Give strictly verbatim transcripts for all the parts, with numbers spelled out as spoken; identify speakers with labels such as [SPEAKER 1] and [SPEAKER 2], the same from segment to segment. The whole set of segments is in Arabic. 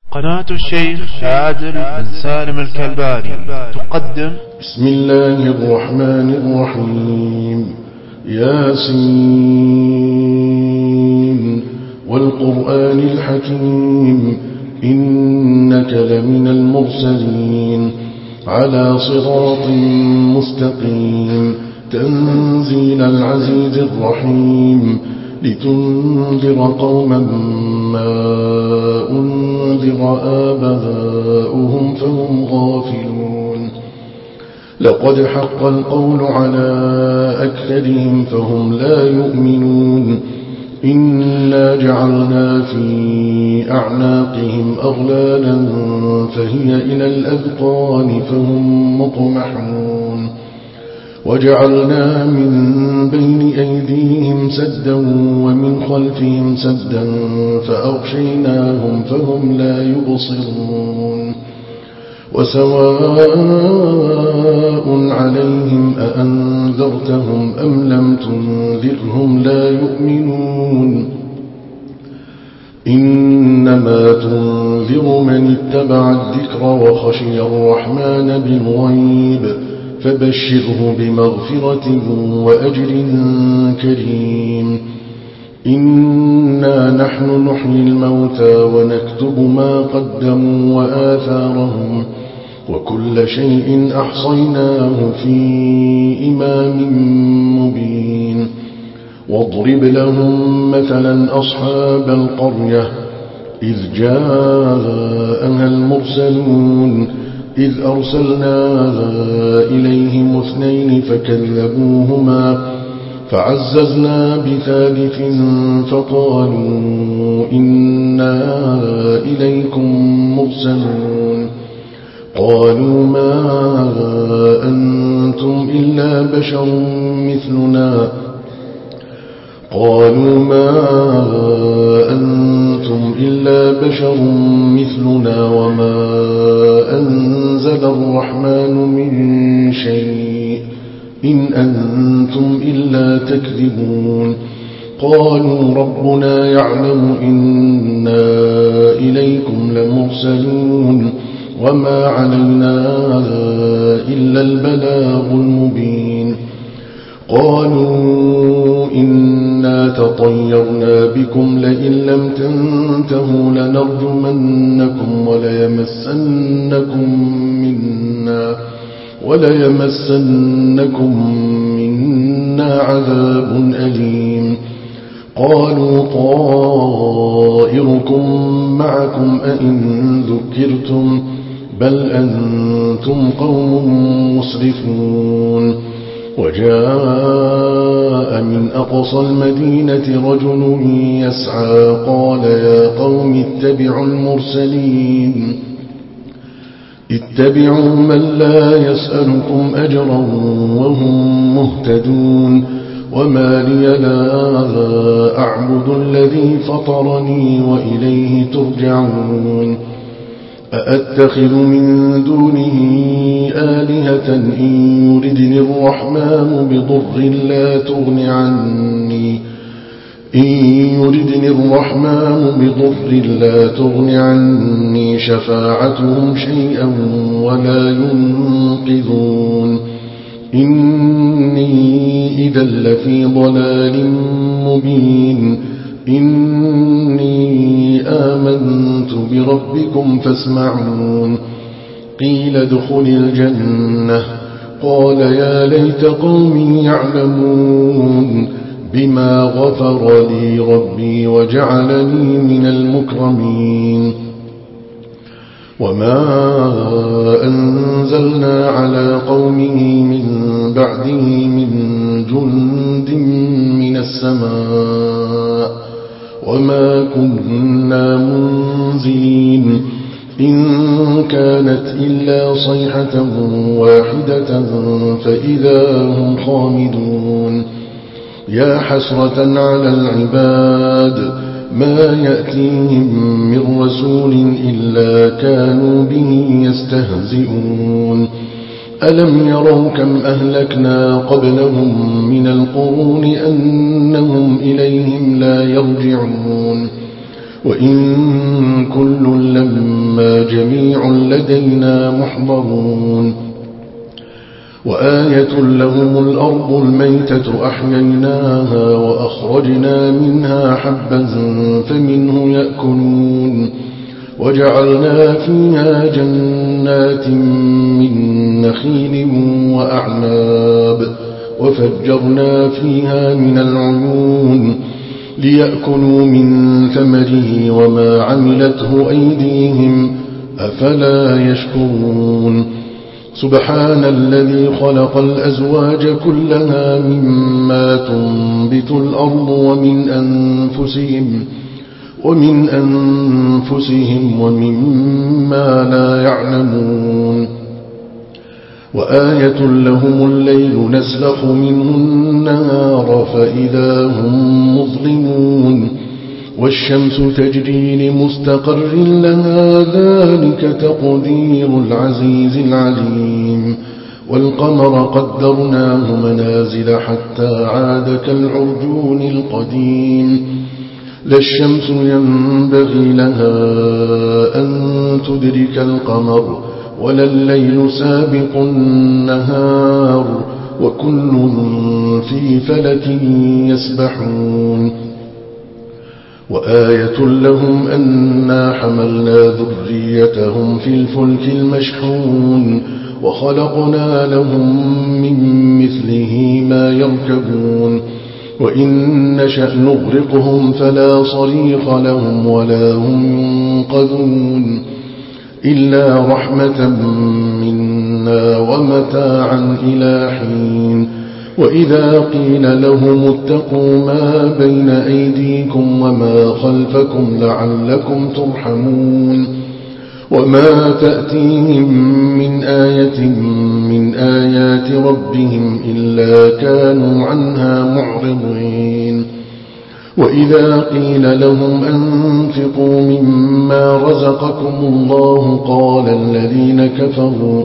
[SPEAKER 1] قناة الشيخ عادل بن سالم الكلباني تقدم
[SPEAKER 2] بسم الله الرحمن الرحيم. ياسين والقرآن الحكيم إنك لمن المرسلين على صراط مستقيم تنزيل العزيز الرحيم لتنذر قوما ما أنذر آباؤهم فهم غافلون. لقد حق القول على أكثرهم فهم لا يؤمنون. إنا جعلنا في أعناقهم أغلالا فهي إلى الأذقان فهم مطمحون. وجعلنا من بين أيديهم سدا ومن خلفهم سدا فأغشيناهم فهم لا يبصرون. وسواء عليهم أأنذرتهم أم لم تنذرهم لا يؤمنون. إنما تنذر من اتبع الذكر وخشي الرحمن بالغيب فبشره بمغفرة وأجر كريم. إنا نحن نحيي الموتى ونكتب ما قدموا وآثارهم وكل شيء أحصيناه في إمام مبين. واضرب لهم مثلا أصحاب القرية إذ جاءها المرسلون إذ أرسلنا إليهم اثنين فكذبوهما فعززنا بثالث فقالوا إنا إليكم مرسلون. قالوا ما أنتم إلا بشر مثلنا قالوا ما أنتم إلا بشر مثلنا وما أنزل الرحمن من شيء إن أنتم إلا تكذبون. قالوا ربنا يعلم إنا إليكم لمرسلون وما علينا إلا البلاغ المبين. قالوا إنا تطيرنا بكم لئن لم تنتهوا لنرجمنكم وليمسنكم منا وليمسنكم منا عذاب أليم. قالوا طائركم معكم أئن ذكرتم بل أنتم قوم مسرفون. وجاء من أقصى المدينة رجل يسعى قال يا قوم اتبعوا المرسلين اتبعوا من لا يسألكم أجرا وهم مهتدون. وما لي لا أعبد الذي فطرني وإليه ترجعون. أأتخذ من دونه آلهة إن يردني الرحمن بضر لا تغن عني إن يردني الرحمن بضر لا تغن عني شفاعتهم شيئا ولا ينقذون. إني إذا لفي ضلال مبين. إني آمنت بربكم فاسمعون. قيل ادخل الجنة قال يا ليت قومي يعلمون بما غفر لي ربي وجعلني من المكرمين. وما أنزلنا على قومه من بعده من جند من السماء وما كنا منزلين. إن كانت إلا صيحة واحدة فإذا هم خامدون. يا حسرة على العباد ما يأتيهم من رسول إلا كانوا به يستهزئون. ألم يروا كم أهلكنا قبلهم من القرون أنهم إليهم لا يرجعون. وإن كل لما جميع لدينا محضرون وآية لهم الأرض الميتة أحييناها وأخرجنا منها حبا فمنه يأكلون وجعلنا فيها جنات من نخيل وأعناب وفجرنا فيها من العيون ليأكلوا من ثمره وما عملته أيديهم أفلا يشكرون سبحان الذي خلق الأزواج كلها مما تنبت الأرض ومن أنفسهم ومن أنفسهم ومما لا يعلمون وآية لهم الليل نسلخ منه النهار فإذا هم مظلمون والشمس تجري لمستقر لها ذلك تقدير العزيز العليم والقمر قدرناه منازل حتى عاد كالعرجون القديم لا الشمس ينبغي لها أن تدرك القمر ولا الليل سابق النهار وكل في فلك يسبحون وآية لهم أنا حملنا ذريتهم في الفلك المشحون وخلقنا لهم من مثله ما يركبون وإن نشأ نغرقهم فلا صريخ لهم ولا هم ينقذون إلا رحمة منا ومتاعا إلى حين وإذا قيل لهم اتقوا ما بين أيديكم وما خلفكم لعلكم ترحمون وما تأتيهم من آية من آيات ربهم إلا كانوا عنها معرضين وإذا قيل لهم أنفقوا مما رزقكم الله قال الذين كفروا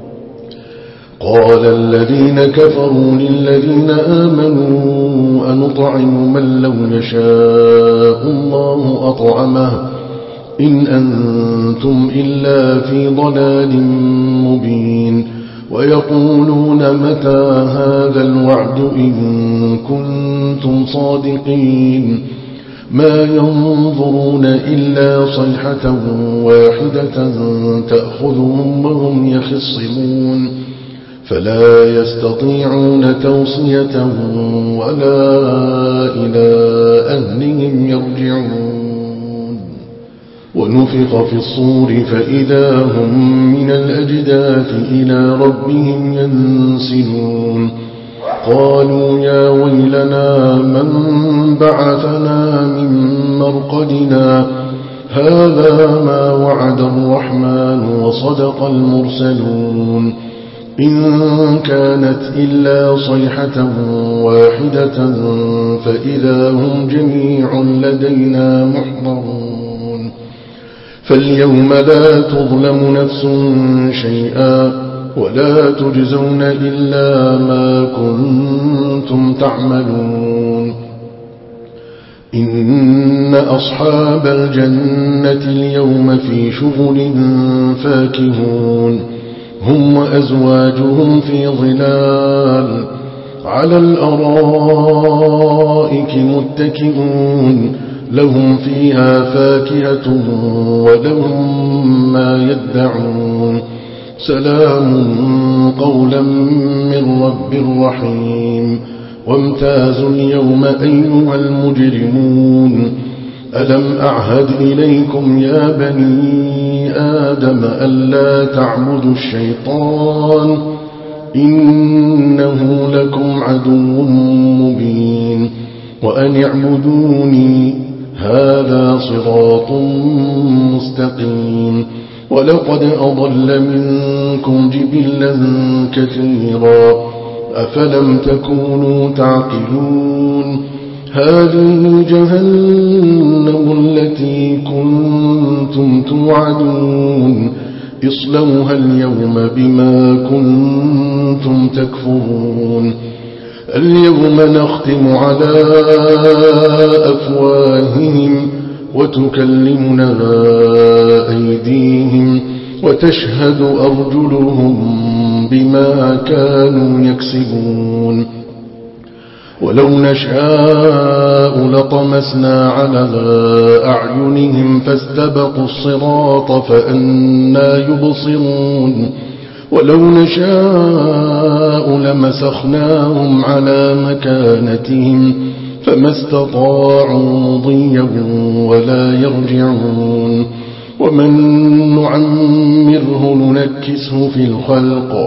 [SPEAKER 2] قال الذين كفروا للذين آمنوا أنطعم من لو يشاء الله أطعمه إن أنتم إلا في ضلال مبين ويقولون متى هذا الوعد إن كنتم صادقين ما ينظرون إلا صيحة واحدة تأخذهم وهم يخصمون فلا يستطيعون توصية ولا إلى أهلهم يرجعون ونفخ في الصور فإذا هم من الأجداث إلى ربهم ينسلون قالوا يا ويلنا من بعثنا من مرقدنا هذا ما وعد الرحمن وصدق المرسلون إن كانت إلا صيحة واحدة فإذا هم جميع لدينا محضرون فاليوم لا تظلم نفس شيئا ولا تجزون إلا ما كنتم تعملون إن أصحاب الجنة اليوم في شغل فاكهون هم وأزواجهم في ظلال على الأرائك متكئون لهم فيها فاكهة ولهم ما يدعون سلام قولا من رب رحيم وامتازوا اليوم أيها المجرمون ألم أعهد إليكم يا بني آدم ألا تعبدوا الشيطان إنه لكم عدو مبين وأن اعبدوني هذا صراط مستقيم ولقد أضل منكم جبلا كثيرا أفلم تكونوا تعقلون هذه جهنم التي كنتم توعدون اصلوها اليوم بما كنتم تكفرون اليوم نختم على أفواههم وتكلمنا أيديهم وتشهد أرجلهم بما كانوا يكسبون ولو نشاء لطمسنا على أعينهم فاستبقوا الصراط فأنى يبصرون ولو نشاء لمسخناهم على مكانتهم فما استطاعوا مضيا ولا يرجعون ومن نعمره ننكسه في الخلق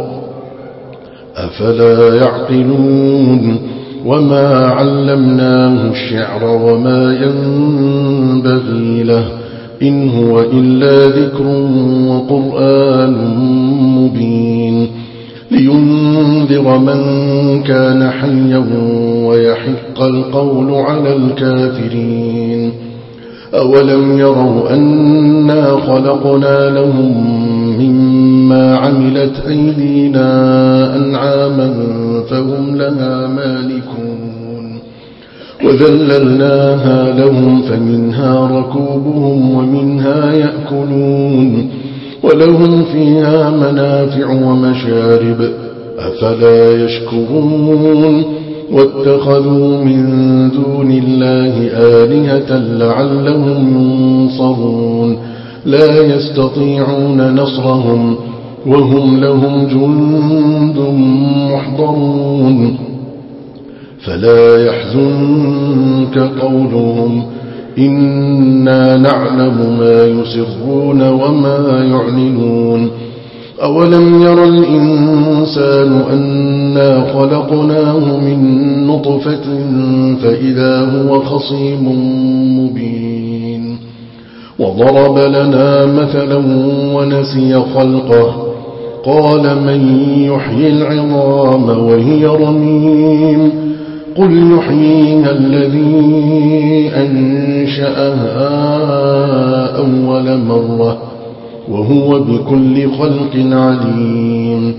[SPEAKER 2] أفلا يعقلون وما علمناه الشعر وما ينبغي له إن هو إلا ذكر وقرآن مبين لينذر من كان حيا ويحق القول على الكافرين أولم يروا أنا خلقنا لهم مما عملت أيدينا أنعاما فهم لها مالكون وذللناها لهم فمنها ركوبهم ومنها يأكلون ولهم فيها منافع ومشارب أفلا يشكرون واتخذوا من دون الله آلهة لعلهم ينصرون لا يستطيعون نصرهم وهم لهم جند محضرون فلا يحزنك قولهم إنا نعلم ما يسرون وما يعلنون أولم ير الإنسان أنا خلقناه من نطفة فإذا هو خصيم مبين وضرب لنا مثلا ونسي خلقه قال من يحيي العظام وهي رميم قل يحييها الذي أنشأها أول مرة وهو بكل خلق عليم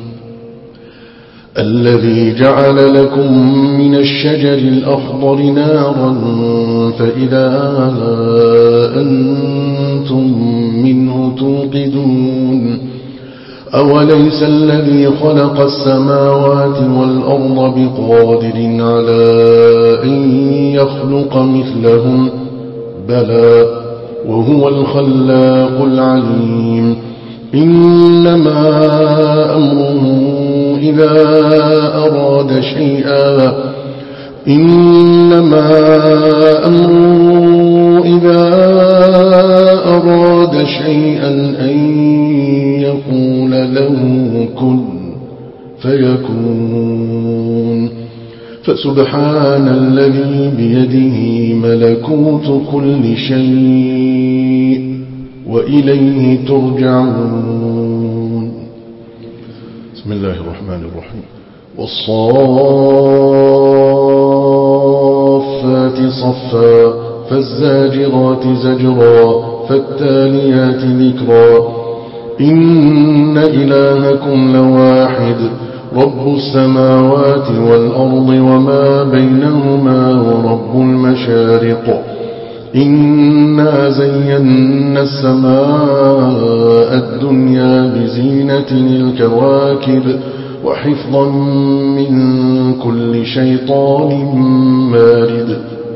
[SPEAKER 2] الذي جعل لكم من الشجر الأخضر نارا فإذا أنتم منه توقدون أوليس الذي خلق السماوات والأرض بقادر على أن يخلق مثلهم بلى وهو الخلاق العليم إنما أمره إذا أراد شيئا إنما أمره إذا أراد شيئا أن يقول له كن فيكون فسبحان الذي بيده ملكوت كل شيء وإليه ترجعون بسم الله الرحمن الرحيم والصافات صفا فالزاجرات زجرا فالتاليات ذكرا إن إلهكم لواحد رب السماوات والأرض وما بينهما ورب المشارق إنا زينا السماء الدنيا بزينة الكواكب وحفظا من كل شيطان مارد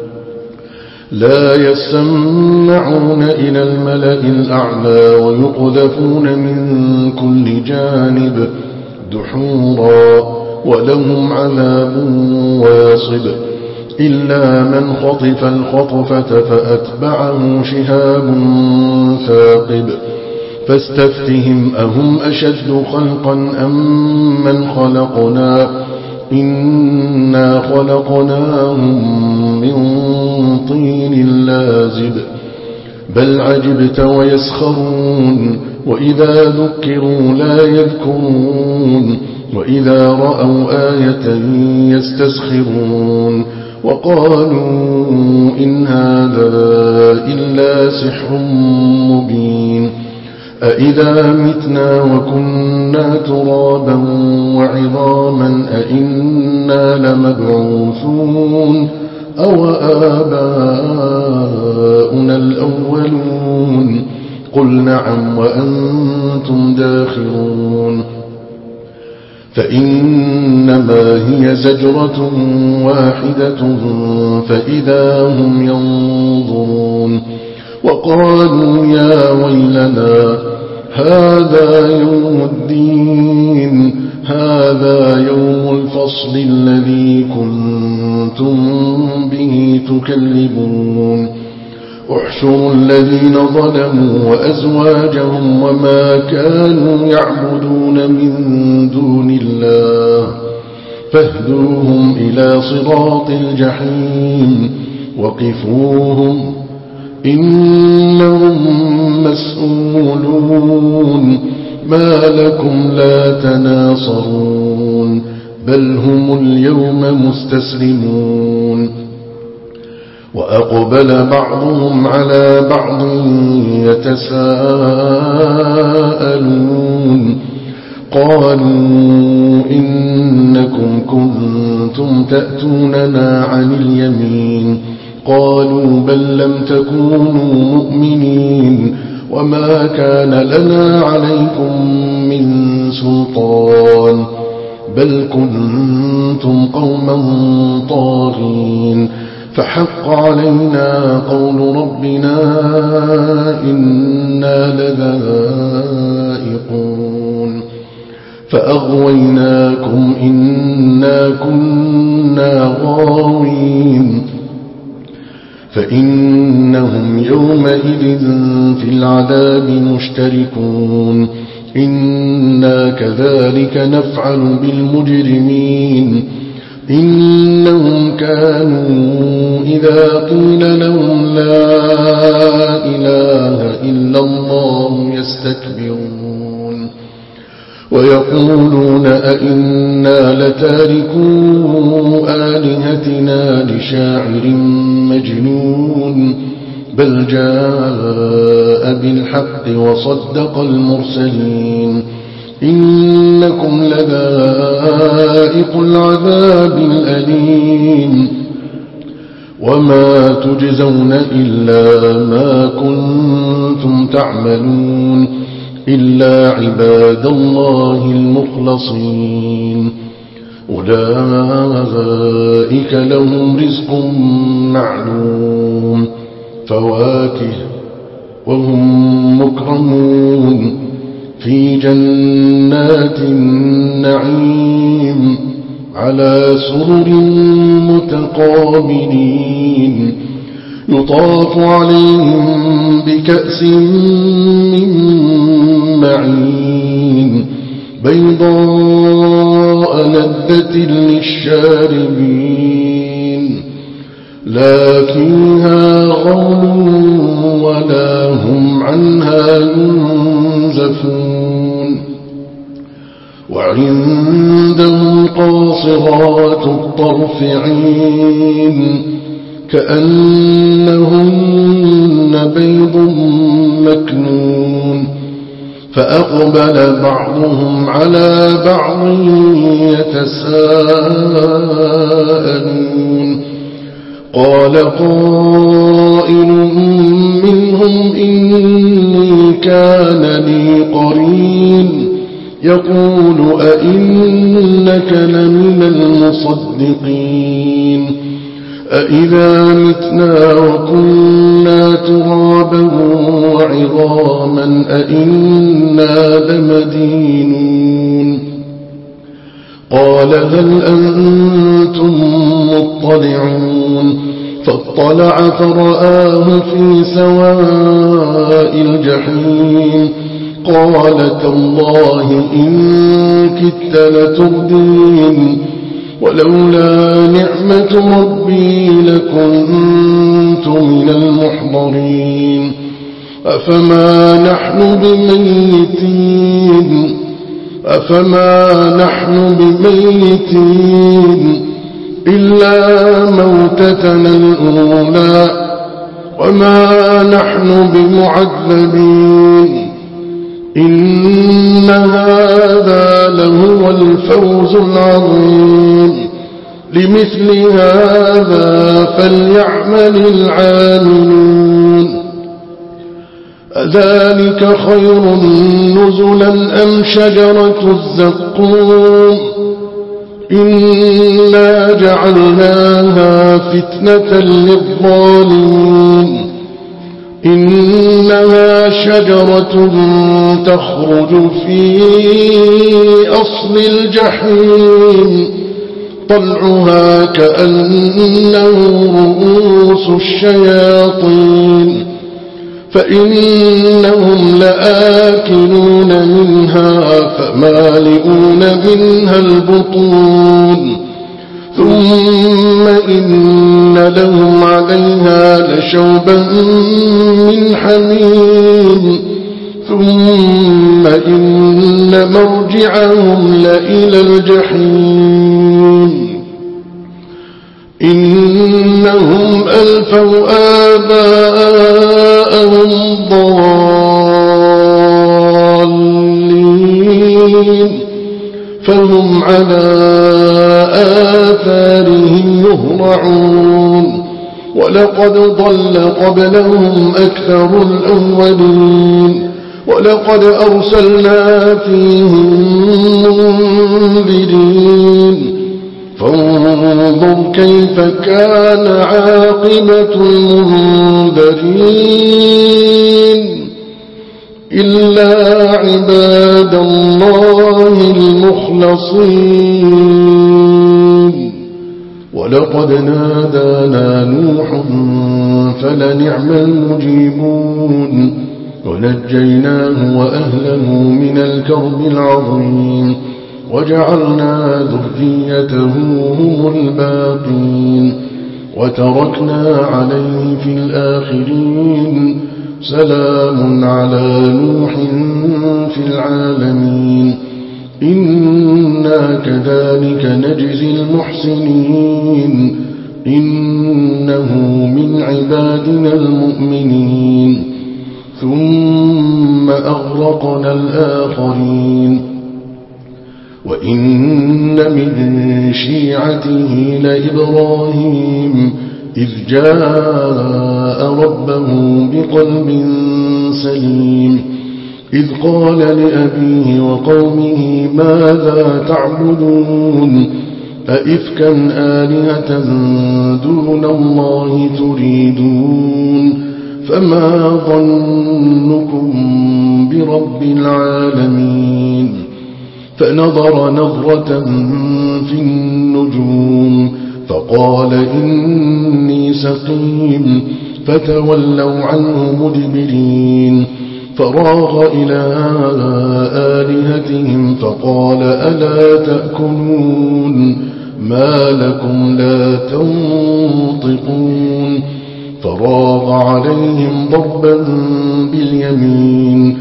[SPEAKER 2] لا يسمعون إلى الملأ الأعلى ويقذفون من كل جانب دحورا ولهم عذاب واصب إلا من خطف الخطفة فأتبعه شهاب ثاقب فاستفتهم أهم أشد خلقا أم من خلقنا إنا خلقناهم من طين لازب بل عجبت ويسخرون وإذا ذكروا لا يذكرون وإذا رأوا آية يستسخرون وقالوا إن هذا إلا سحر مبين أإذا متنا وكنا ترابا وعظاما أإنا لمبعوثون أو آباؤنا الأولون قل نعم وأنتم داخرون فإنما هي زجرة واحدة فإذا هم ينظرون وقالوا يا ويلنا هذا يوم الدين هذا يوم الفصل الذي كنتم به تكذبون احشروا الذين ظلموا وأزواجهم وما كانوا يعبدون من دون الله فاهدوهم إلى صراط الجحيم وقفوهم إنهم مسؤولون ما لكم لا تناصرون بل هم اليوم مستسلمون وأقبل بعضهم على بعض يتساءلون قالوا إنكم كنتم تأتوننا عن اليمين قالوا بل لم تكونوا مؤمنين وما كان لنا عليكم من سلطان بل كنتم قوما طاغين فحق علينا قول ربنا إنا لذائقون فأغويناكم إنا كنا غاوين فإنهم يومئذ في العذاب مشتركون إنا كذلك نفعل بالمجرمين إنهم كانوا إذا قيل لهم لا إله إلا الله يستكبرون ويقولون أئنا لتاركو آلهتنا لشاعر مجنون بل جاء بالحق وصدق المرسلين إنكم لذائق العذاب الأليم وما تجزون إلا ما كنتم تعملون إلا عباد الله المخلصين أولئك لهم رزق معلوم فواكه وهم مكرمون في جنات النعيم على سرر متقابلين يطاف عليهم بكأس من معين بيضاء لذة للشاربين لا فيها غول ولا هم عنها ينزفون وعندهم قاصرات الطرف عين كأنهن بيض مكنون فأقبل بعضهم على بعض يتساءلون قال قائل منهم إني كان لي قرين يقول أئنك لمن المصدقين أئذا متنا وكنا ترابا وعظاما أئنا لمدينون قال هل أنتم مطلعون فاطلع فرآه في سواء الجحيم قال تالله إن كدت لتردين ولولا نعمة ربي لكنت من المحضرين أفما نحن بميتين أفما نحن بميتين إلا موتتنا الأولى وما نحن بمعذبين إن هذا لهو الفوز العظيم لمثل هذا فليعمل العاملون أذلك خير نزلا أم شجرة الزقوم إنا جعلناها فتنة للظالمين إنها شجرة تخرج في أصل الجحيم طلعها كأنه رؤوس الشياطين فإنهم لآكلون منها فمالئون منها البطون ثم إن لهم عليها لشوبا من حميم ثم إن مرجعهم لإلى الجحيم إنهم ألفوا آباءهم ضالين فهم على آثارهم يهرعون ولقد ضل قبلهم أكثر الأولين ولقد أرسلنا فيهم منذرين فانظر كيف كان عاقبة المنذرين إلا عباد الله المخلصين ولقد نادانا نوح فلنعم المجيبون ونجيناه وأهله من الكرب العظيم وجعلنا ذريته هم الباقين وتركنا عليه في الآخرين سلام على نوح في العالمين إنا كذلك نجزي المحسنين إنه من عبادنا المؤمنين ثم أغرقنا الآخرين وإن من شيعته لإبراهيم إذ جاء ربه بقلب سليم إذ قال لأبيه وقومه ماذا تعبدون أئفكا آلهة دون الله تريدون فما ظنكم برب العالمين فنظر نظرة في النجوم فقال إني سقيم فتولوا عنه مدبرين فراغ إلى آلهتهم فقال ألا تأكلون ما لكم لا تنطقون فراغ عليهم ضربا باليمين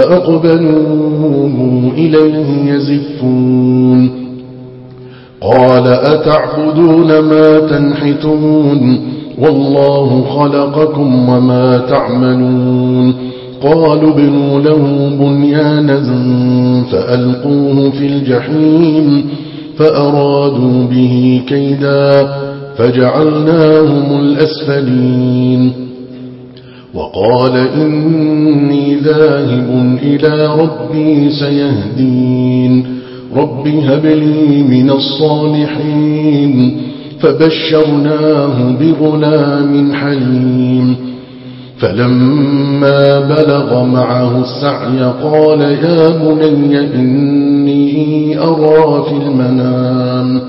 [SPEAKER 2] فأقبلوا إليه يزفون قال أتعبدون ما تنحتون والله خلقكم وما تعملون قالوا ابنوا له بنيانا فألقوه في الجحيم فأرادوا به كيدا فجعلناهم الأسفلين وقال إني ذاهب إلى ربي سيهدين رب هب لي من الصالحين فبشرناه بغلام حليم فلما بلغ معه السعي قال يا بني إني أرى في المنام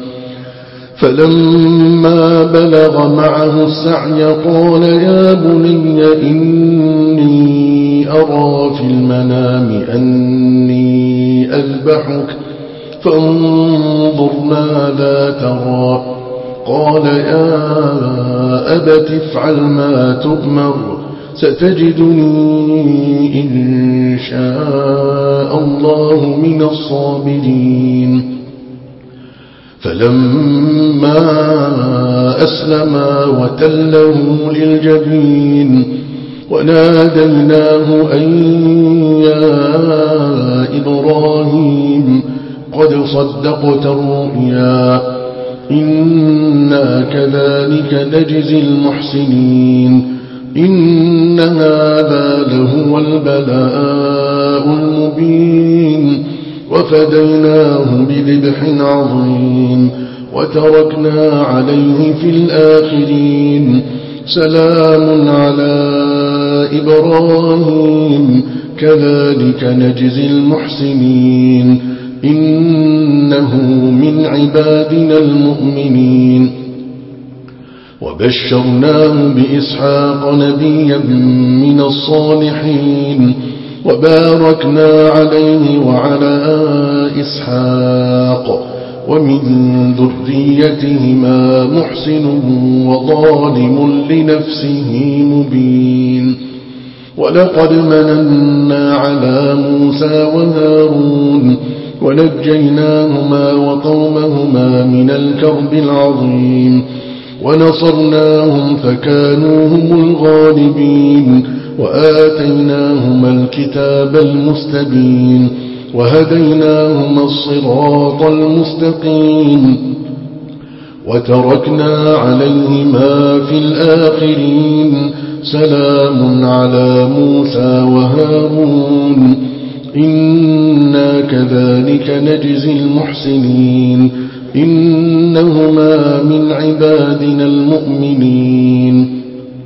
[SPEAKER 2] فلما بلغ معه السعي قال يا بني إني أرى في المنام أني أذبحك فانظر ماذا ترى قال يا أبت افعل ما تؤمر ستجدني إن شاء الله من الصابرين فلما أسلما وتله للجبين وناديناه أن يا إبراهيم قد صدقت الرؤيا إنا كذلك نجزي المحسنين إن هذا لهو البلاء المبين وفديناه بذبح عظيم وتركنا عليه في الآخرين سلام على إبراهيم كذلك نجزي المحسنين إنه من عبادنا المؤمنين وبشرناه بإسحاق نبيا من الصالحين وباركنا عليه وعلى إسحاق ومن ذريتهما محسن وظالم لنفسه مبين ولقد مننا على موسى وهارون ونجيناهما وقومهما من الكرب العظيم ونصرناهم فكانوا هم الغالبين وآتيناهما الكتاب المستبين وهديناهما الصراط المستقيم وتركنا عليهما في الآخرين سلام على موسى وهارون إنا كذلك نجزي المحسنين إنهما من عبادنا المؤمنين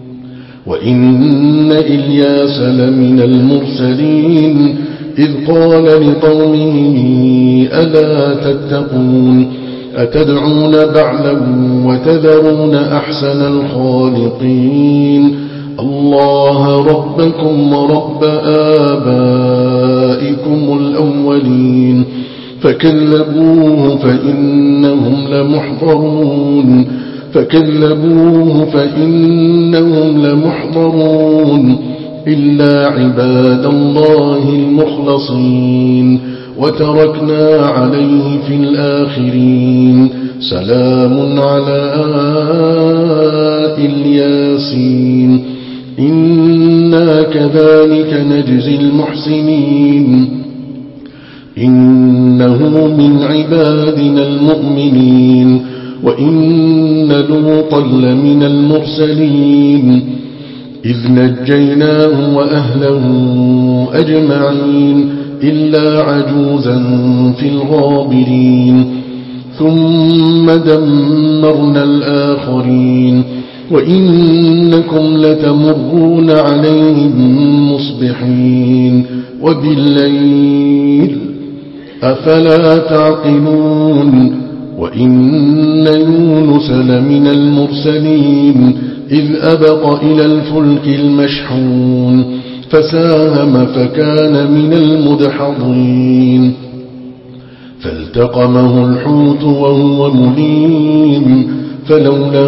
[SPEAKER 2] وإن إلياس لمن المرسلين إذ قال لقومه ألا تتقون أتدعون بعلا وتذرون أحسن الخالقين الله ربكم ورب آبائكم الأولين فكذبوه فإنهم لمحضرون فكذبوه فإنهم لمحضرون إلا عباد الله المخلصين وتركنا عليه في الآخرين سلام على الياسين إنا كذلك نجزي المحسنين إنه من عبادنا المؤمنين وإن لوطا لمن المرسلين إذ نجيناه وأهله أجمعين إلا عجوزا في الغابرين ثم دمرنا الآخرين وإنكم لتمرون عليهم مصبحين وبالليل أفلا تعقلون وإن يونس لمن المرسلين إذ أبق إلى الفلك المشحون فساهم فكان من المدحضين فالتقمه الحوت وهو مليم فلولا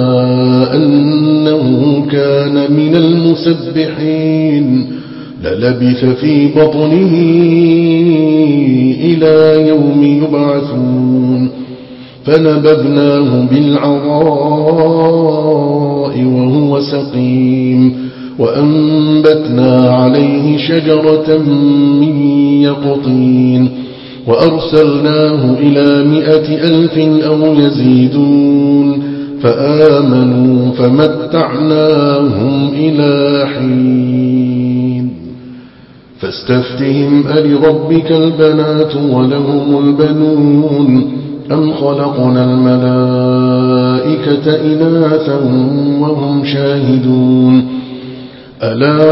[SPEAKER 2] أنه كان من المسبحين للبث في بطنه إلى يوم يبعثون فنبذناه بالعراء وهو سقيم وأنبتنا عليه شجرة من يقطين وأرسلناه إلى مئة ألف أو يزيدون فآمنوا فمتعناهم إلى حين فاستفتهم ألربك البنات ولهم البنون أم خلقنا الملائكة إناثا وهم شاهدون ألا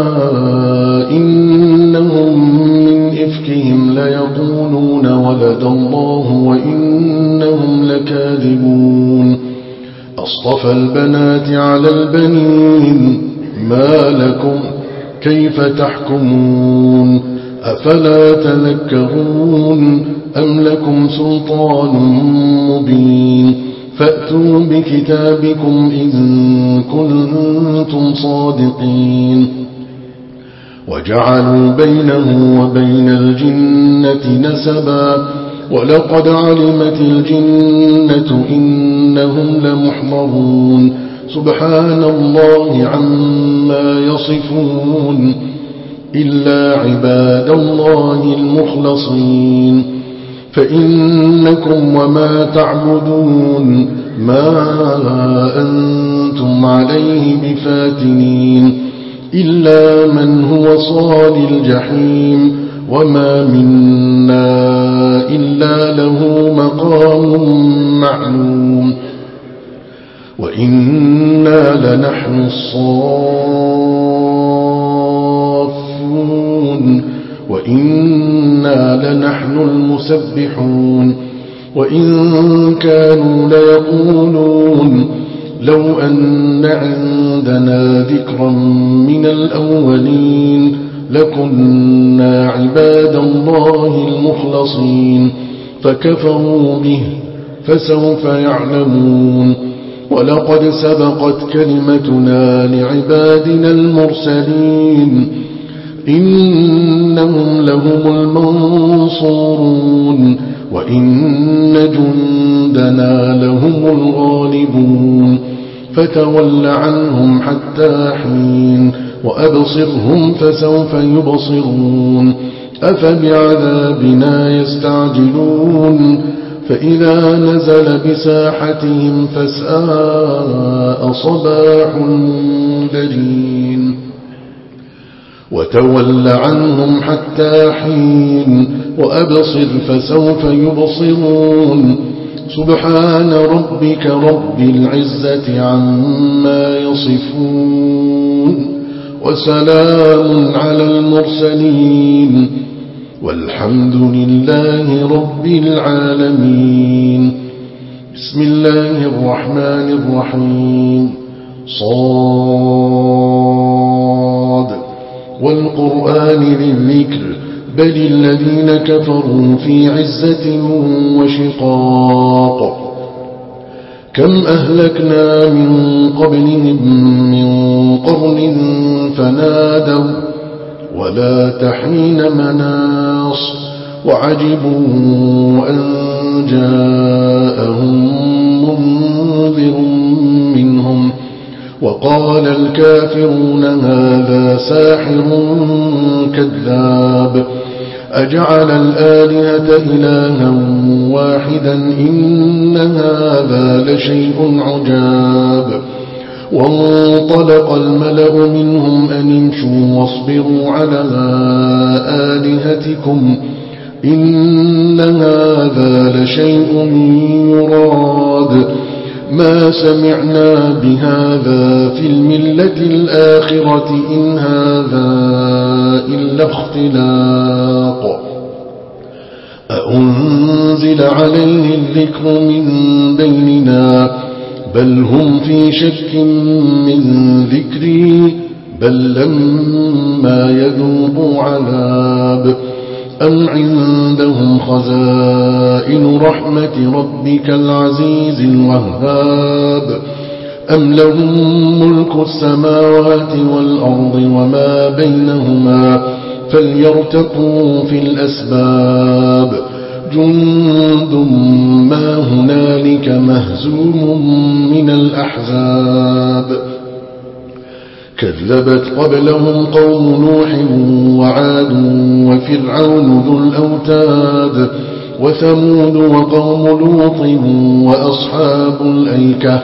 [SPEAKER 2] إنهم من إفكهم ليقولون ولد الله وإنهم لكاذبون أصطفى البنات على البنين ما لكم كيف تحكمون أفلا تذكرون أم لكم سلطان مبين فأتوا بكتابكم إن كنتم صادقين وجعلوا بينه وبين الجنة نسبا ولقد علمت الجنة إنهم لمحضرون سبحان الله عما يصفون إلا عباد الله المخلصين فإنكم وما تعبدون ما أنتم عليه بفاتنين إلا من هو صال الجحيم وما منا إلا له مقام معلوم وإنا لنحن الصافون وإنا لنحن المسبحون وإن كانوا ليقولون لو أن عندنا ذكرا من الأولين لكنا عباد الله المخلصين فكفروا به فسوف يعلمون ولقد سبقت كلمتنا لعبادنا المرسلين إنهم لهم المنصورون وإن جندنا لهم الغالبون فتول عنهم حتى حين وأبصرهم فسوف يبصرون أفبعذابنا يستعجلون فإذا نزل بساحتهم فساء صباح المنذرين وتول عنهم حتى حين وأبصر فسوف يبصرون سبحان ربك رب العزة عما يصفون وسلام على المرسلين والحمد لله رب العالمين بسم الله الرحمن الرحيم صاد والقرآن للذكر بل الذين كفروا في عزة وشقاق كم أهلكنا من قبلهم من قرن فنادوا ولا تحين مناص وعجبوا أن جاءهم منذر منهم وقال الكافرون هذا ساحر كذاب أجعل الآلهة إلها واحدا إن هذا لشيء عجاب وانطلق الملأ منهم أن امشوا واصبروا على آلهتكم إن هذا لشيء يراد ما سمعنا بهذا في الملة الآخرة إن هذا إلا اختلاق أأنزل عليه الذكر من بيننا بل هم في شك من ذكري بل لما يذوقوا عذاب أم عندهم خزائن رحمة ربك العزيز الوهاب أم لهم ملك السماوات والأرض وما بينهما فليرتقوا في الأسباب جند ما هنالك مهزوم من الأحزاب كذبت قبلهم قوم نوح وعاد وفرعون ذو الأوتاد وثمود وقوم لوط وأصحاب الأيكة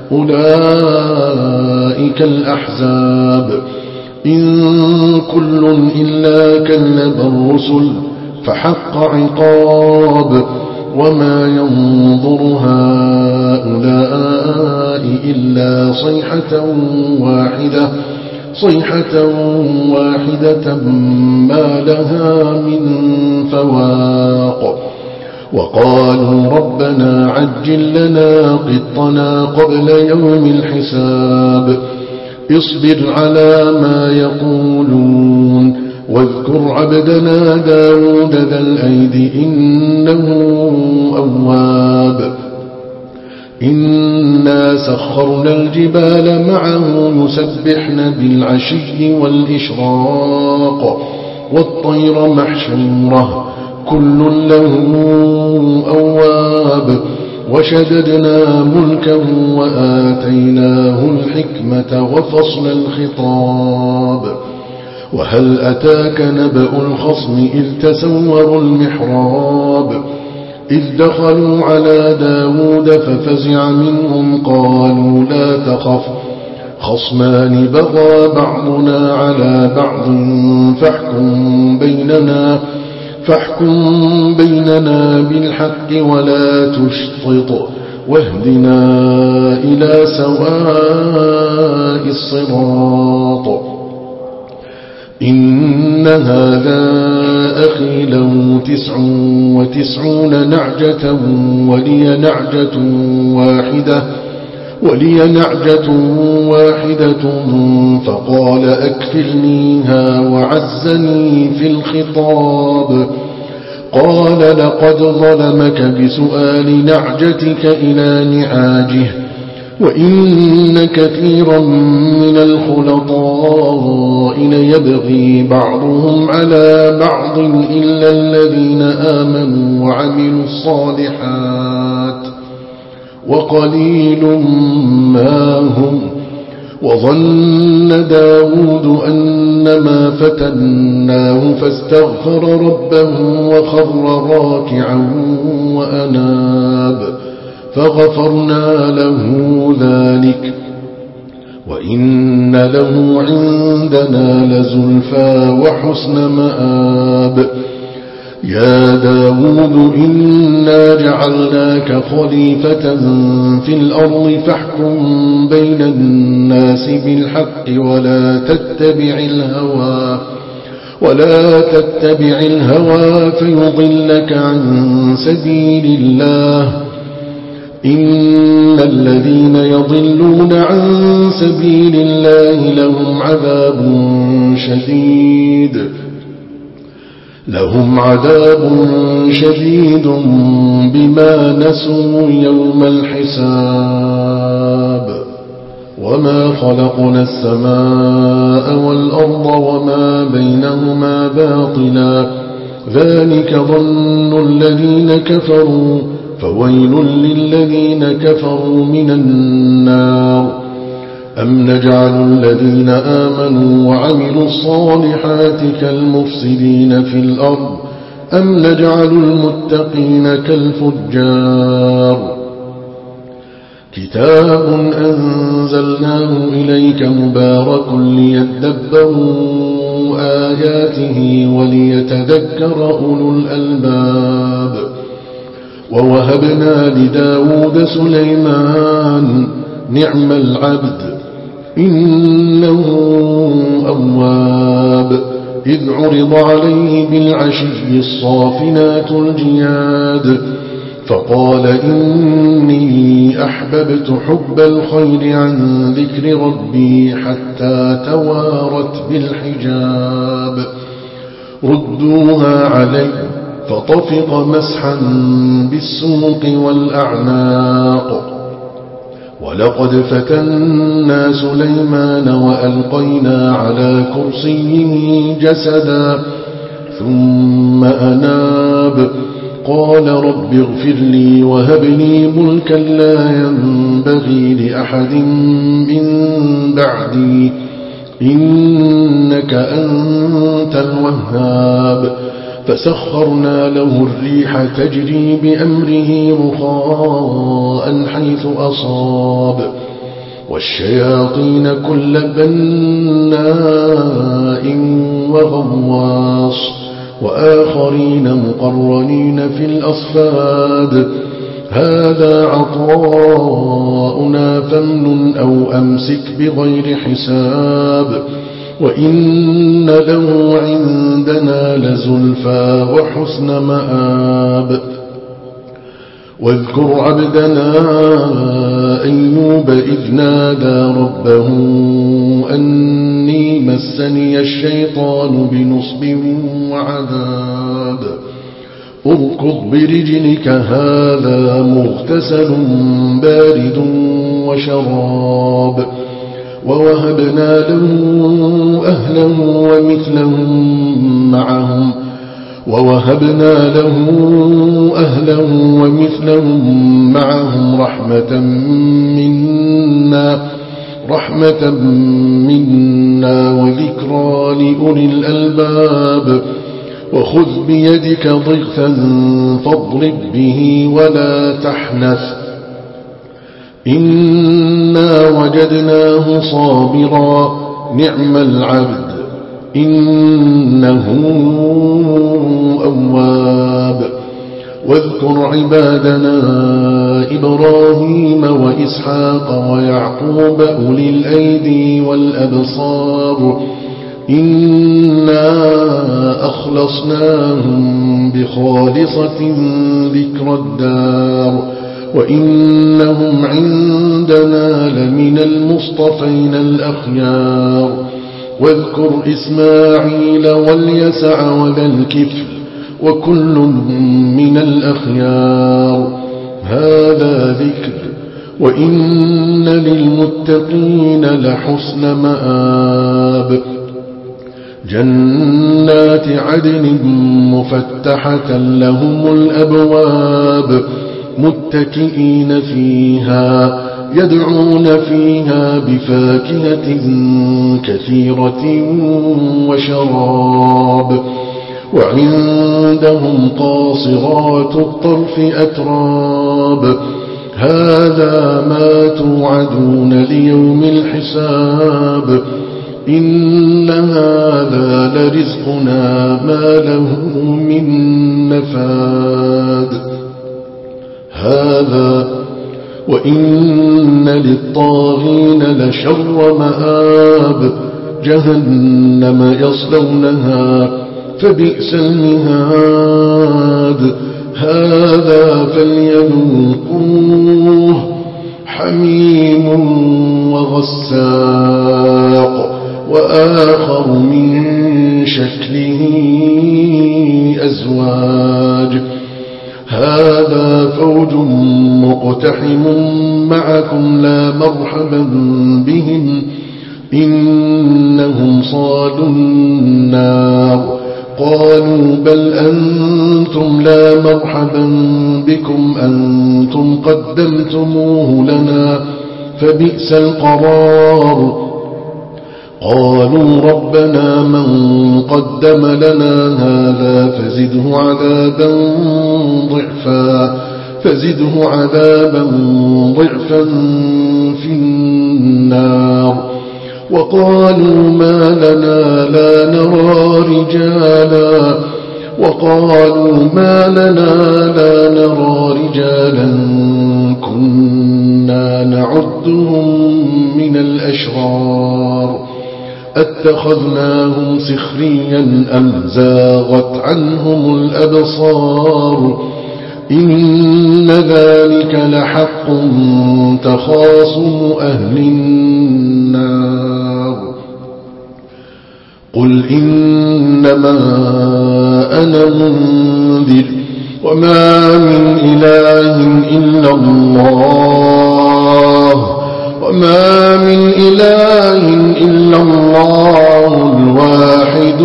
[SPEAKER 2] أولئك الأحزاب إن كل إلا كذب الرسل فحق عقاب وما ينظر هؤلاء إلا صيحة واحدة صيحة واحدة ما لها من فواق وقالوا ربنا عجل لنا قطنا قبل يوم الحساب اصبر على ما يقولون واذكر عبدنا داود ذا الأيد إنه أواب إنا سخرنا الجبال معه يسبحن بالعشي والإشراق والطير محشورة كل له أواب وشددنا ملكه وآتيناه الحكمة وفصل الخطاب وهل أتاك نبأ الخصم إذ تسوروا المحراب إذ دخلوا على داود ففزع منهم قالوا لا تخف خصمان بغى بعضنا على بعض فاحكم بيننا فاحكم بيننا بالحق ولا تشطط واهدنا إلى سواء الصراط إن هذا أخي له تسع وتسعون نعجة ولي نعجة واحدة ولي نعجة واحدة فقال أكفلنيها وعزني في الخطاب قال لقد ظلمك بسؤال نعجتك إلى نعاجه وإن كثيرا من الخلطاء ليبغي بعضهم على بعض إلا الذين آمنوا وعملوا الصالحات وقليل ما هم وظن داود أنما فتناه فاستغفر ربه وخر راكعا وأناب فغفرنا له ذلك وإن له عندنا لزلفى وحسن مآب يا داود إنا جعلناك خليفة في الأرض فاحكم بين الناس بالحق ولا تتبع الهوى ولا تتبع الهوى فيضلك عن سبيل الله إن الذين يضلون عن سبيل الله لهم عذاب شديد لهم عذاب شديد بما نسوا يوم الحساب وما خلقنا السماء والأرض وما بينهما باطلا ذلك ظن الذين كفروا فويل للذين كفروا من النار أم نجعل الذين آمنوا وعملوا الصالحات كالمفسدين في الأرض أم نجعل المتقين كالفجار كتاب أنزلناه إليك مبارك ليدبروا آياته وليتذكر أولو الألباب ووهبنا لداود سليمان نعم العبد إنه أواب إذ عرض عليه بالعشي الصافنات الجياد فقال إني أحببت حب الخير عن ذكر ربي حتى توارت بالحجاب ردوها علي فطفق مسحا بالسوق والأعناق ولقد فتنا سليمان وألقينا على كرسيه جسدا ثم أناب قال رب اغفر لي وهب لي ملكا لا ينبغي لأحد من بعدي إنك أنت الوهاب فسخرنا له الريح تجري بأمره رخاء حيث أصاب والشياطين كل بناء وغواص وآخرين مقرنين في الأصفاد هذا عطاؤنا فامنن أو أمسك بغير حساب وإن له عندنا لزلفى وحسن مآب واذكر عبدنا أيوب إذ نادى ربه أني مسني الشيطان بنصب وعذاب اركض برجلك هذا مغتسل بارد وشراب ووهبنا له أهله ومثلهم معهم ووهبنا له أهله ومثلهم معهم رحمة منا رحمة منا وذكرى لأولي الألباب وخذ بيدك ضغثا فاضرب به ولا تحنث إنا وجدناه صابرا نعم العبد إنه أواب واذكر عبادنا إبراهيم وإسحاق ويعقوب أولي الأيدي والأبصار إنا أخلصناهم بخالصة ذكر الدار وإنهم عندنا لمن المصطفين الأخيار واذكر إسماعيل واليسع وذا الكفل وكل من الأخيار هذا ذكر وإن للمتقين لحسن مآب جنات عدن مفتحة لهم الأبواب متكئين فيها يدعون فيها بفاكهة كثيرة وشراب وعندهم قاصرات الطرف أتراب هذا ما توعدون ليوم الحساب إن هذا لرزقنا ما له من نفاد هذا وإن للطاغين لشر مآب جهنم يصلونها فبئس المهاد هذا فليذوقوه حميم وغساق وآخر من شكله أزواج هذا فوج مقتحم معكم لا مرحبا بهم إنهم صالوا النار قالوا بل أنتم لا مرحبا بكم أنتم قدمتموه لنا فبئس القرار قالوا ربنا من قدم لنا هذا فزده عذابا ضعفا فزده عذابا ضعفا في النار وقالوا ما لنا لا نرى رجالا وقالوا ما لنا لا نرى رجالا كنا نعدهم من الأشرار أتخذناهم سخريا أم زاغت عنهم الأبصار إن ذلك لحق تخاصم أهل النار قل إنما أنا منذر وما من إله إلا الله وما من إله إلا الله الواحد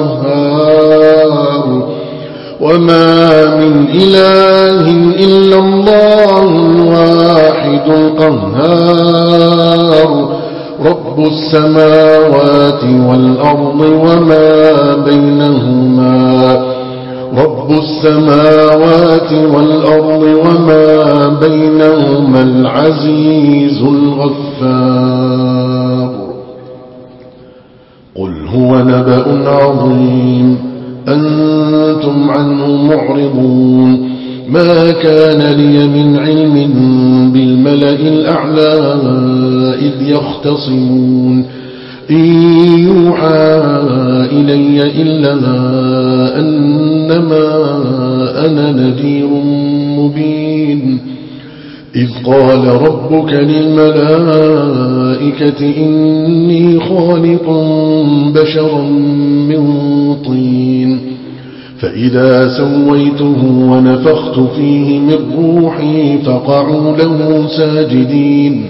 [SPEAKER 2] القهار وما من إله إلا الله الواحد القهار رب السماوات والأرض وما بينهما رب السماوات والأرض وما بينهما العزيز الغفار قل هو نبأ عظيم أنتم عنه معرضون ما كان لي من علم بالملأ الأعلى إذ يختصمون إن يوحى إلي إلا أنما أنا نذير مبين إذ قال ربك للملائكة إني خالق بشرا من طين فإذا سويته ونفخت فيه من روحي فقعوا له ساجدين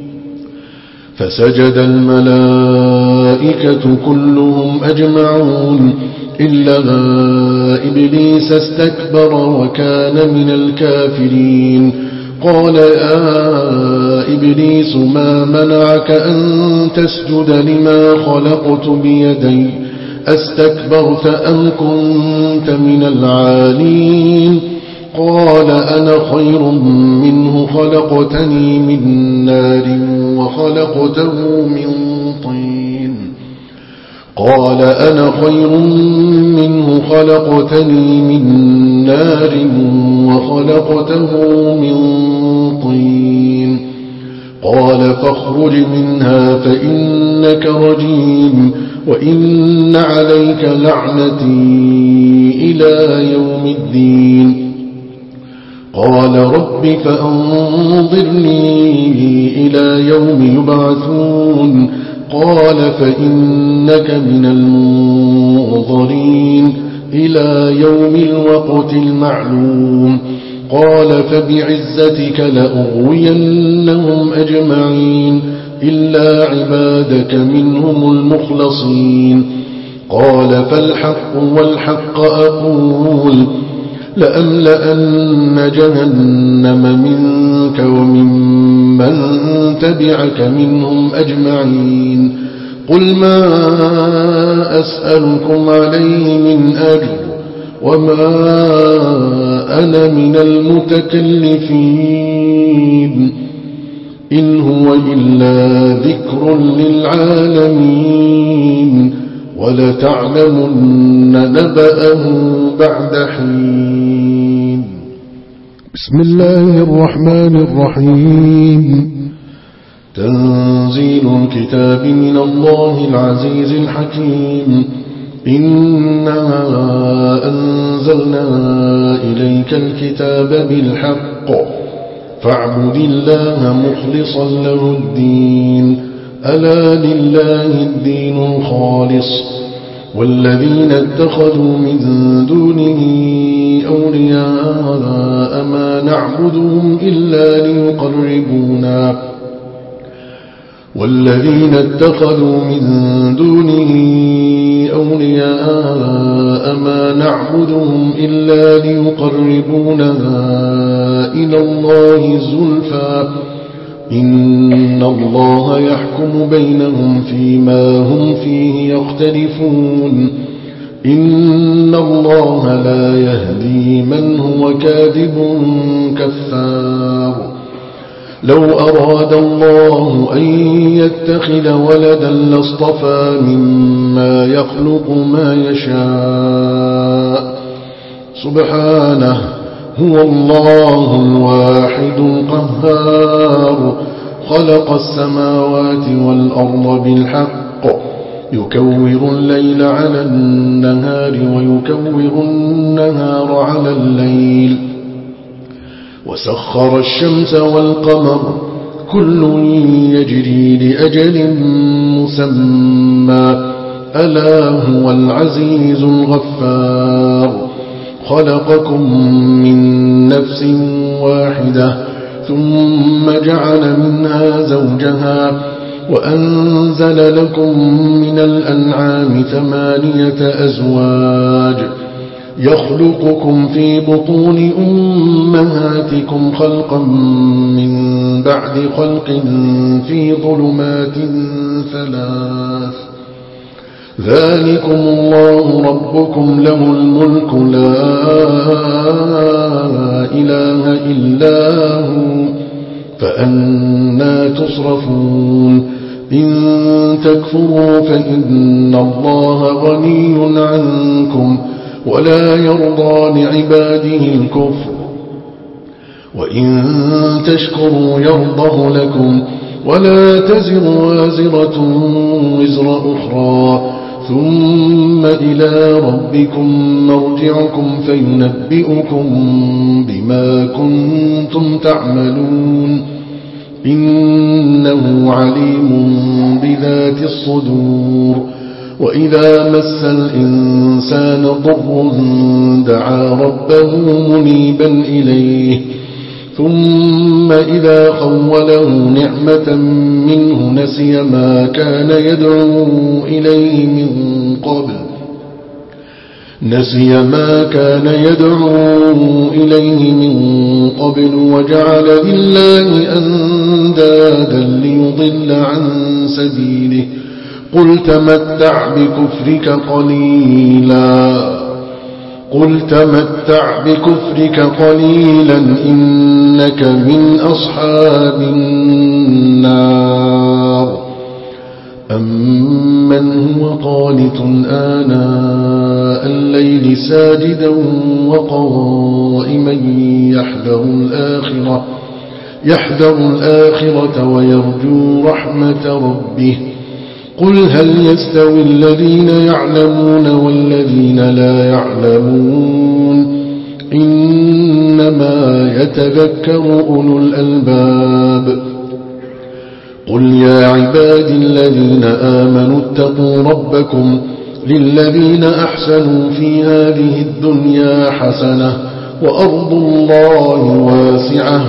[SPEAKER 2] فسجد الملائكة كلهم أجمعون إلا إبليس استكبر وكان من الكافرين قال يا إبليس ما منعك أن تسجد لما خلقت بيدي أستكبرت أم كنت من العالين قال أنا خير منه خلقتني من نار وخلقته من طين قال أنا خير منه خلقتني من نار وخلقته من طين قال فاخرج منها فإنك رجيم وإن عليك لعنتي إلى يوم الدين قال رب فأنظرني إلى يوم يبعثون قال فإنك من المنظرين إلى يوم الوقت المعلوم قال فبعزتك لأغوينهم أجمعين إلا عبادك منهم المخلصين قال فالحق والحق أقول لأملأن جهنم منك وممن تبعك منهم أجمعين قل ما أسألكم عليه من أجر وما أنا من المتكلفين إن هو إلا ذكر للعالمين ولتعلمن نبأه بعد حين.
[SPEAKER 3] بسم الله الرحمن الرحيم.
[SPEAKER 2] تنزيل الكتاب من الله العزيز الحكيم. إنا أنزلنا إليك الكتاب بالحق فاعبد الله مخلصا له الدين ألا لله الدين الخالص والذين اتخذوا من دونه أولياء ما نعبدهم إلا ليقربونا والذين اتخذوا من دونه أولياء ما نعبدهم إلا ليقربونا إلى الله زلفى إن الله يحكم بينهم فيما هم فيه يختلفون إن الله لا يهدي من هو كاذب كفار. لو أراد الله أن يتخذ ولدا لاصطفى مما يخلق ما يشاء سبحانه هو الله الواحد القهار خلق السماوات والأرض بالحق يكور الليل على النهار ويكور النهار على الليل وسخر الشمس والقمر كل يجري لأجل مسمى ألا هو العزيز الغفار. خلقكم من نفس واحدة ثم جعل منها زوجها وأنزل لكم من الأنعام ثمانية أزواج يخلقكم في بطون أمهاتكم خلقا من بعد خلق في ظلمات ثلاث ذلكم الله ربكم له الملك لا إله إلا هو فأنا تصرفون. إن تكفروا فإن الله غني عنكم ولا يرضى لعباده الكفر وإن تشكروا يرضه لكم ولا تزر وازرة وزر أخرى ثم إلى ربكم مرجعكم فينبئكم بما كنتم تعملون إنه عليم بذات الصدور. وإذا مس الإنسان ضر دعا ربه منيبا إليه ثم إذا خوله نعمة منه نسي ما كان يدعو إليه من قبل نسي ما كان يدعو إليه من قبل وجعل لله أندادا ليضل عن سبيله قل تمتع بكفرك قليلا قل تمتع بكفرك قليلا إنك من أصحاب النار أمن هو قانت آناء الليل ساجدا وقائما يحذر الآخرة يحذر الآخرة ويرجو رحمة ربه قل هل يستوي الذين يعلمون والذين لا يعلمون إنما يتذكر أولو الألباب قل يا عبادي الذين آمنوا اتقوا ربكم للذين أحسنوا في هذه الدنيا حسنة وأرض الله واسعة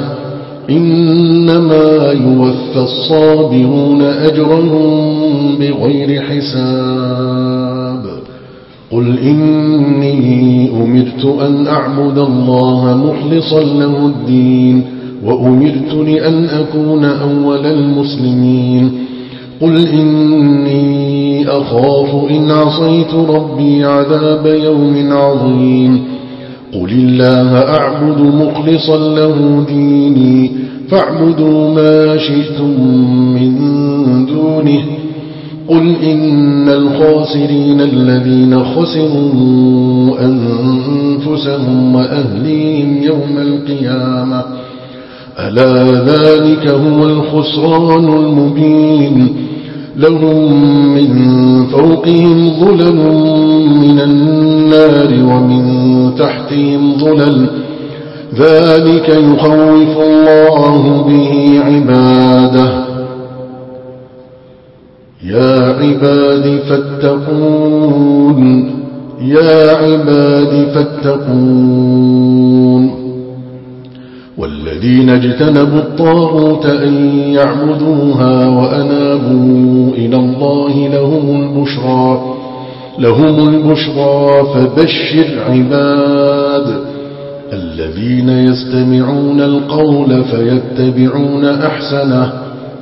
[SPEAKER 2] إنما يوفى الصابرون أجرهم بغير حساب قل إني أمرت أن أعبد الله مخلصا له الدين وأمرت لأن أكون أول المسلمين قل إني أخاف إن عصيت ربي عذاب يوم عظيم قل الله أعبد مخلصا له ديني فاعبدوا ما شئتم من دونه قل إن الخاسرين الذين خسروا أنفسهم وأهليهم يوم القيامة ألا ذلك هو الخسران المبين لهم من فوقهم ظلل من النار ومن تحتهم ظلل ذلك يخوف الله به عباده يا عباد فاتقون يا عباد فاتقون والذين اجتنبوا الطاغوت أن يعبدوها وأنابوا إلى الله لهم البشرى لهم البشرى فبشر عباد الذين يستمعون القول فيتبعون أحسنه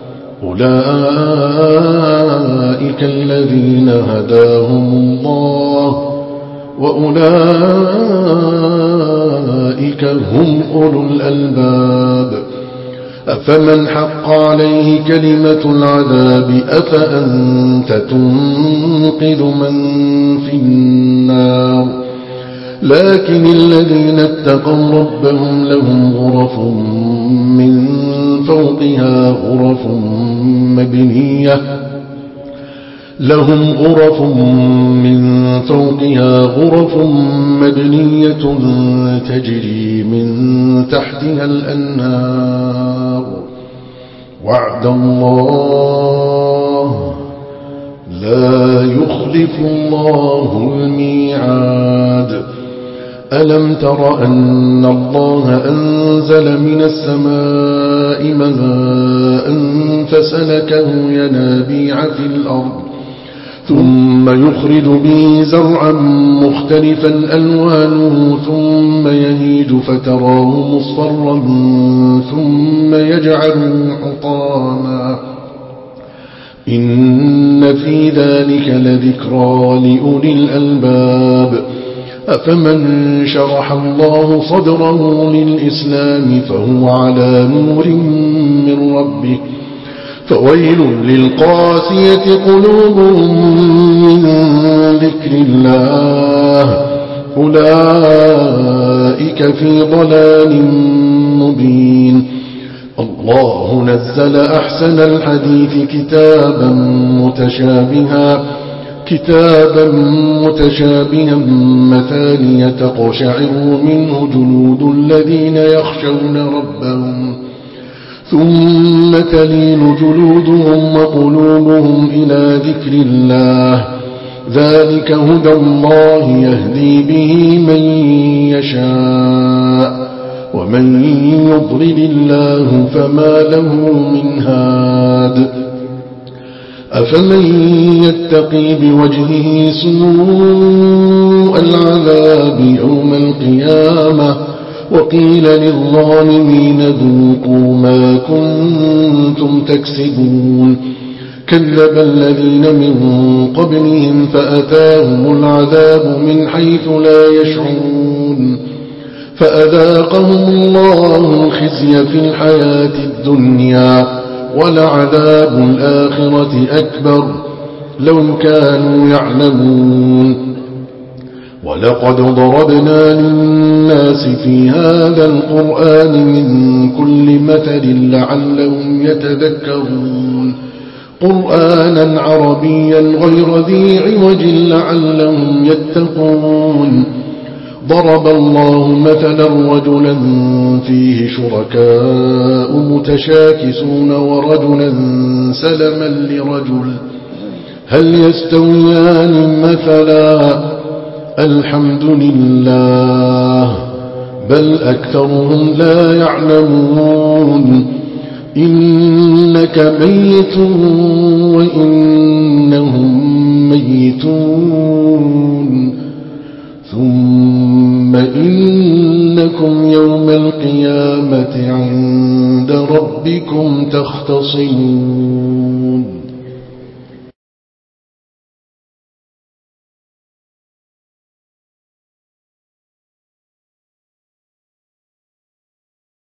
[SPEAKER 2] أولئك الذين هداهم الله وأولئك هم أولو الألباب أفمن حق عليه كلمة العذاب أفأنت تنقذ من في النار لكن الذين اتقوا ربهم لهم غرف من فوقها غرف مبنية لهم غرف من فوقها غرف مبنية تجري من تحتها الأنهار وعد الله لا يخلف الله الميعاد ألم تر أن الله أنزل من السماء ماء فسلكه ينابيع في الأرض ثم يخرج به زرعا مختلفا ألوانه ثم يهيج فتراه مصفرا ثم يجعله حطاما إن في ذلك لذكرى لأولي الألباب أفمن شرح الله صدره للإسلام فهو على نور من ربه فويل للقاسية قلوبهم من ذكر الله أولئك في ضلال مبين الله نزل أحسن الحديث كتابا متشابها كتابا متشابها مثانية تقشعر منه جلود الذين يخشون ربهم ثم تلين جلودهم وقلوبهم إلى ذكر الله ذلك هدى الله يهدي به من يشاء ومن يضلل الله فما له من هاد أفمن يتقي بوجهه سوء العذاب يوم القيامة وقيل للظالمين ذوقوا ما كنتم تكسبون كذب الذين من قبلهم فأتاهم العذاب من حيث لا يشعرون فأذاقهم الله الخزي في الحياة الدنيا ولعذاب الآخرة أكبر لو كانوا يعلمون ولقد ضربنا للناس في هذا القرآن من كل مثل لعلهم يتذكرون قرآنا عربيا غير ذي عوج لعلهم يتقون ضرب الله مثلا رجلا فيه شركاء متشاكسون ورجلا سلما لرجل هل يستويان مثلا الحمد لله بل أكثرهم لا يعلمون إنك ميت وإنهم ميتون ثم إنكم يوم القيامة عند ربكم تختصمون